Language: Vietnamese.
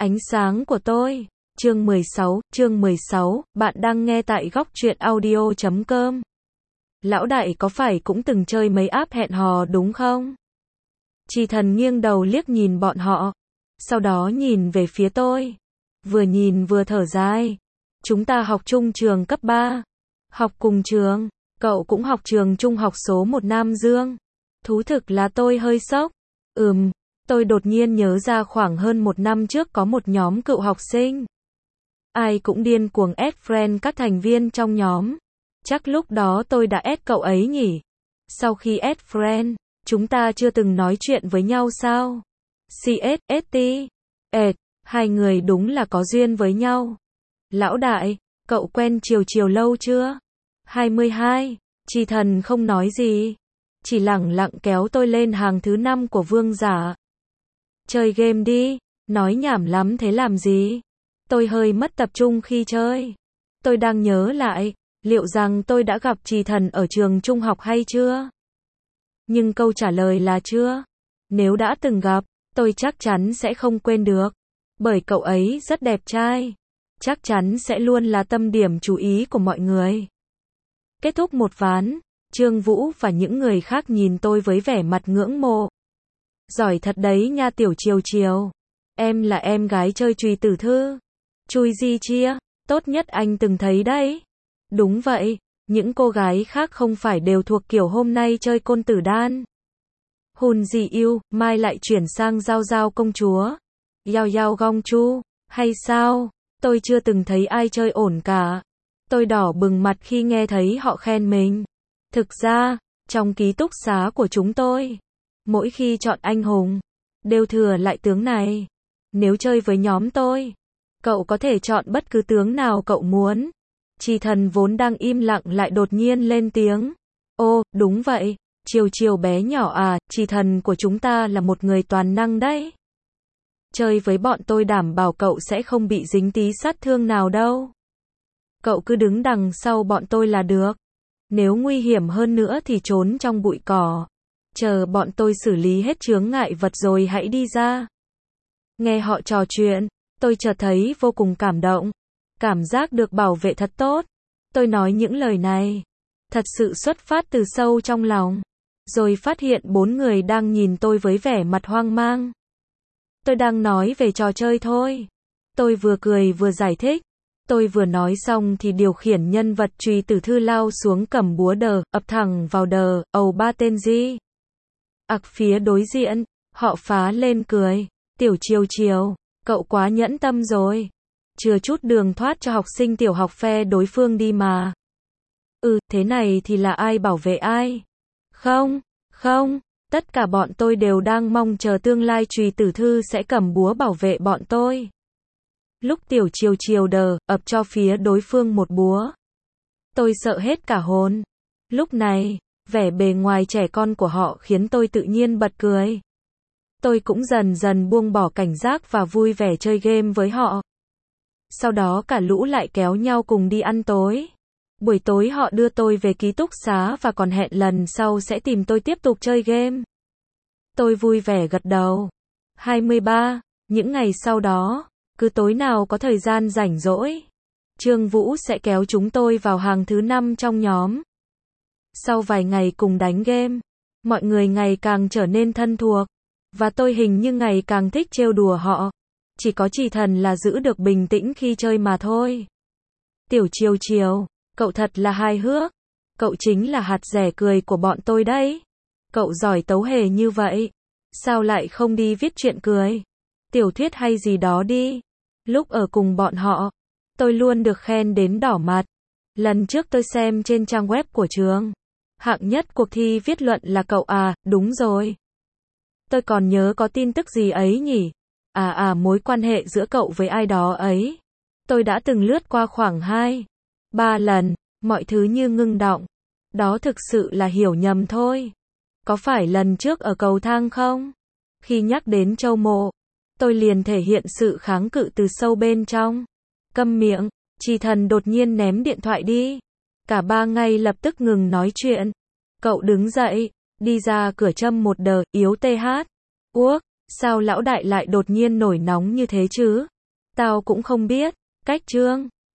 Ánh sáng của tôi. Chương 16, bạn đang nghe tại góc truyện audio.com. Lão đại có phải cũng từng chơi mấy app hẹn hò đúng không? Trì Thần nghiêng đầu liếc nhìn bọn họ, sau đó nhìn về phía tôi. Vừa nhìn vừa thở dài. Chúng ta học chung trường cấp 3. Học cùng trường, cậu cũng học trường trung học số 1 Nam Dương. Thú thực là tôi hơi sốc. Tôi đột nhiên nhớ ra khoảng hơn 1 năm trước có một nhóm cựu học sinh. Ai cũng điên cuồng add friend các thành viên trong nhóm. Chắc lúc đó tôi đã add cậu ấy nhỉ? Sau khi add friend, chúng ta chưa từng nói chuyện với nhau sao? CSST. Hai người đúng là có duyên với nhau. Lão đại, cậu quen Chiều lâu chưa? 22. Trì Thần không nói gì, chỉ lẳng lặng kéo tôi lên hàng thứ 5 của vương giả. Chơi game đi, nói nhảm lắm thế làm gì? Tôi hơi mất tập trung khi chơi. Tôi đang nhớ lại, liệu rằng tôi đã gặp Trì Thần ở trường trung học hay chưa? Nhưng câu trả lời là chưa. Nếu đã từng gặp, tôi chắc chắn sẽ không quên được. Bởi cậu ấy rất đẹp trai. Chắc chắn sẽ luôn là tâm điểm chú ý của mọi người. Kết thúc một ván, Trương Vũ và những người khác nhìn tôi với vẻ mặt ngưỡng mộ. Giỏi thật đấy nha tiểu Chiều. Em là em gái chơi chùy tử thư. Chui gì chia, tốt nhất anh từng thấy đấy. Đúng vậy, những cô gái khác không phải đều thuộc kiểu hôm nay chơi côn tử đan. Hùn gì yêu, mai lại chuyển sang giao công chúa. Yao gong chu, hay sao? Tôi chưa từng thấy ai chơi ổn cả. Tôi đỏ bừng mặt khi nghe thấy họ khen mình. Thực ra, trong ký túc xá của chúng tôi, mỗi khi chọn anh hùng, đều thừa lại tướng này. Nếu chơi với nhóm tôi, cậu có thể chọn bất cứ tướng nào cậu muốn. Trì Thần vốn đang im lặng lại đột nhiên lên tiếng. Ô, đúng vậy, Chiều bé nhỏ à, Trì Thần của chúng ta là một người toàn năng đấy. Chơi với bọn tôi đảm bảo cậu sẽ không bị dính tí sát thương nào đâu. Cậu cứ đứng đằng sau bọn tôi là được. Nếu nguy hiểm hơn nữa thì trốn trong bụi cỏ. Chờ bọn tôi xử lý hết chướng ngại vật rồi hãy đi ra. Nghe họ trò chuyện, tôi chợt thấy vô cùng cảm động. Cảm giác được bảo vệ thật tốt. Tôi nói những lời này, thật sự xuất phát từ sâu trong lòng. Rồi phát hiện 4 người đang nhìn tôi với vẻ mặt hoang mang. Tôi đang nói về trò chơi thôi. Tôi vừa cười vừa giải thích. Tôi vừa nói xong thì điều khiển nhân vật chùy tử thư lao xuống cầm búa ập thẳng vào ba tên gì. Phía đối diện, họ phá lên cười. Tiểu Chiều, cậu quá nhẫn tâm rồi. Chưa chút đường thoát cho học sinh tiểu học phe đối phương đi mà. Thế này thì là ai bảo vệ ai? Không, tất cả bọn tôi đều đang mong chờ tương lai chùy tử thư sẽ cầm búa bảo vệ bọn tôi. Lúc tiểu Chiều ập cho phía đối phương một búa, tôi sợ hết cả hồn. Lúc này, vẻ bề ngoài trẻ con của họ khiến tôi tự nhiên bật cười. Tôi cũng dần dần buông bỏ cảnh giác và vui vẻ chơi game với họ. Sau đó cả lũ lại kéo nhau cùng đi ăn tối. Buổi tối họ đưa tôi về ký túc xá và còn hẹn lần sau sẽ tìm tôi tiếp tục chơi game. Tôi vui vẻ gật đầu. 23. Những ngày sau đó, cứ tối nào có thời gian rảnh rỗi, Trương Vũ sẽ kéo chúng tôi vào hàng thứ 5 trong nhóm. Sau vài ngày cùng đánh game, mọi người ngày càng trở nên thân thuộc, và tôi hình như ngày càng thích trêu đùa họ. Chỉ có Trì Thần là giữ được bình tĩnh khi chơi mà thôi. Tiểu Chiều, cậu thật là hài hước. Cậu chính là hạt rẻ cười của bọn tôi đấy. Cậu giỏi tấu hề như vậy, sao lại không đi viết truyện cười, tiểu thuyết hay gì đó đi. Lúc ở cùng bọn họ, tôi luôn được khen đến đỏ mặt. Lần trước tôi xem trên trang web của trường, hạng nhất cuộc thi viết luận là cậu à, đúng rồi. Tôi còn nhớ có tin tức gì ấy nhỉ? Mối quan hệ giữa cậu với ai đó ấy. Tôi đã từng lướt qua khoảng 2-3 lần, mọi thứ như ngưng động. Đó thực sự là hiểu nhầm thôi. Có phải lần trước ở cầu thang không? Khi nhắc đến Châu Mộ, tôi liền thể hiện sự kháng cự từ sâu bên trong. Câm miệng, Trì Thần đột nhiên ném điện thoại đi. Cả ba ngay lập tức ngừng nói chuyện. Cậu đứng dậy, đi ra cửa châm một yếu TH. Sao lão đại lại đột nhiên nổi nóng như thế chứ? Tao cũng không biết. Cách Trương.